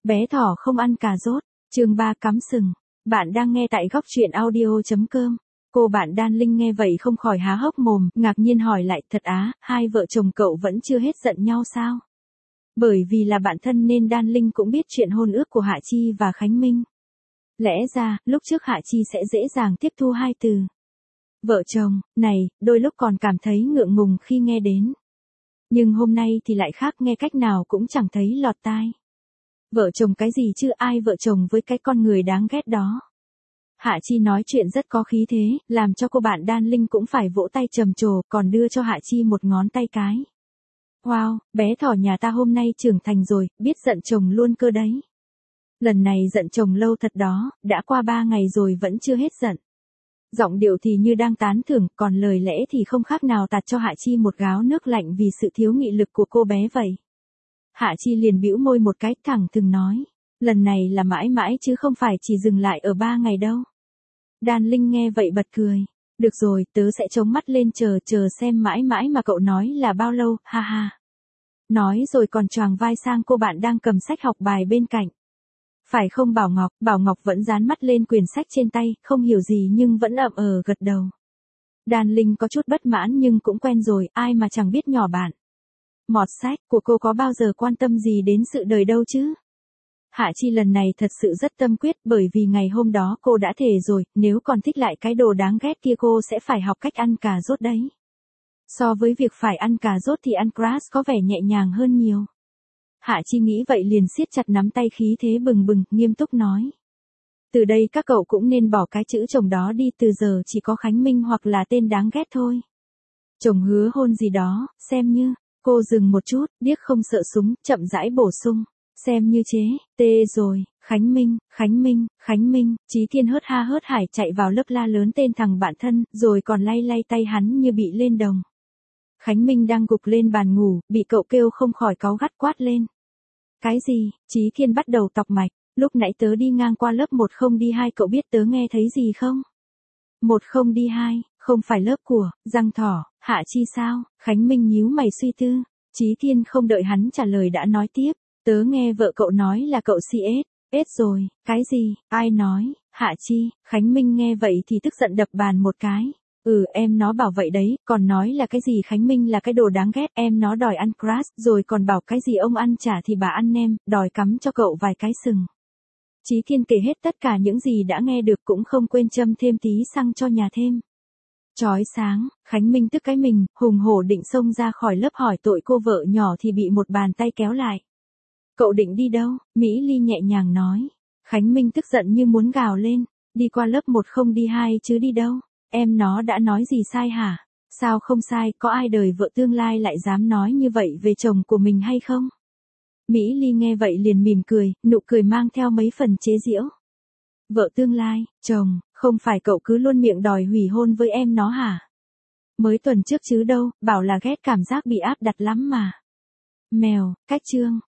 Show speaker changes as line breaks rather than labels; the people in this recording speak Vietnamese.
Bé thỏ không ăn cà rốt, chương 3 cắm sừng. Bạn đang nghe tại góc truyện audio.com. Cô bạn Đan Linh nghe vậy không khỏi há hốc mồm, ngạc nhiên hỏi lại, thật á, hai vợ chồng cậu vẫn chưa hết giận nhau sao? Bởi vì là bạn thân nên Đan Linh cũng biết chuyện hôn ước của Hạ Chi và Khánh Minh. Lẽ ra, lúc trước Hạ Chi sẽ dễ dàng tiếp thu hai từ vợ chồng, này, đôi lúc còn cảm thấy ngượng ngùng khi nghe đến. Nhưng hôm nay thì lại khác, nghe cách nào cũng chẳng thấy lọt tai. Vợ chồng cái gì chứ, ai vợ chồng với cái con người đáng ghét đó. Hạ Chi nói chuyện rất có khí thế, làm cho cô bạn Đan Linh cũng phải vỗ tay trầm trồ, còn đưa cho Hạ Chi một ngón tay cái. Wow, bé thỏ nhà ta hôm nay trưởng thành rồi, biết giận chồng luôn cơ đấy. Lần này giận chồng lâu thật đó, đã qua 3 ngày rồi vẫn chưa hết giận. Giọng điệu thì như đang tán thưởng, còn lời lẽ thì không khác nào tạt cho Hạ Chi một gáo nước lạnh vì sự thiếu nghị lực của cô bé vậy. Hạ Chi liền bĩu môi một cái, thẳng thừng nói, lần này là mãi mãi chứ không phải chỉ dừng lại ở 3 ngày đâu. Đan Linh nghe vậy bật cười, được rồi, tớ sẽ chống mắt lên chờ xem mãi mãi mà cậu nói là bao lâu, ha ha. Nói rồi còn choàng vai sang cô bạn đang cầm sách học bài bên cạnh. Phải không Bảo Ngọc vẫn dán mắt lên quyển sách trên tay, không hiểu gì nhưng vẫn ậm gật đầu. Đan Linh có chút bất mãn nhưng cũng quen rồi, ai mà chẳng biết nhỏ bạn. Mọt sách của cô có bao giờ quan tâm gì đến sự đời đâu chứ? Hạ Chi lần này thật sự rất tâm quyết, bởi vì ngày hôm đó cô đã thề rồi, nếu còn thích lại cái đồ đáng ghét kia cô sẽ phải học cách ăn cà rốt đấy. So với việc phải ăn cà rốt thì ăn grass có vẻ nhẹ nhàng hơn nhiều. Hạ Chi nghĩ vậy liền siết chặt nắm tay, khí thế bừng bừng, nghiêm túc nói. Từ đây các cậu cũng nên bỏ cái chữ chồng đó đi, từ giờ chỉ có Khánh Minh hoặc là tên đáng ghét thôi. Chồng hứa hôn gì đó, xem như. Cô dừng một chút, điếc không sợ súng, chậm rãi bổ sung. Xem như chế, tê rồi, Khánh Minh, Chí Thiên hớt ha hớt hải chạy vào lớp la lớn tên thằng bạn thân, rồi còn lay lay tay hắn như bị lên đồng. Khánh Minh đang gục lên bàn ngủ, bị cậu kêu không khỏi cáu gắt quát lên. Cái gì? Chí Thiên bắt đầu tọc mạch, lúc nãy tớ đi ngang qua lớp 10 đi 2, cậu biết tớ nghe thấy gì không? 10 đi 2, không phải lớp của Giang Thỏ, Hạ Chi sao? Khánh Minh nhíu mày suy tư. Chí Thiên không đợi hắn trả lời đã nói tiếp, tớ nghe vợ cậu nói là cậu CS rồi. Cái gì? Ai nói? Hạ Chi. Khánh Minh nghe vậy thì tức giận đập bàn một cái. Em nó bảo vậy đấy, còn nói là cái gì Khánh Minh là cái đồ đáng ghét, em nó đòi ăn grass, rồi còn bảo cái gì ông ăn chả thì bà ăn nem, đòi cắm cho cậu vài cái sừng. Chí Thiên kể hết tất cả những gì đã nghe được, cũng không quên châm thêm tí xăng cho nhà thêm. Chói sáng, Khánh Minh tức cái mình, hùng hổ định xông ra khỏi lớp hỏi tội cô vợ nhỏ thì bị một bàn tay kéo lại. Cậu định đi đâu? Mỹ Ly nhẹ nhàng nói. Khánh Minh tức giận như muốn gào lên, đi qua lớp 10 đi 2 chứ đi đâu? Em nó đã nói gì sai hả? Sao không sai, có ai đời vợ tương lai lại dám nói như vậy về chồng của mình hay không? Mỹ Ly nghe vậy liền mỉm cười, nụ cười mang theo mấy phần chế giễu. Vợ tương lai, chồng, không phải cậu cứ luôn miệng đòi hủy hôn với em nó hả? Mới tuần trước chứ đâu, bảo là ghét cảm giác bị áp đặt lắm mà. Mèo, cách chương.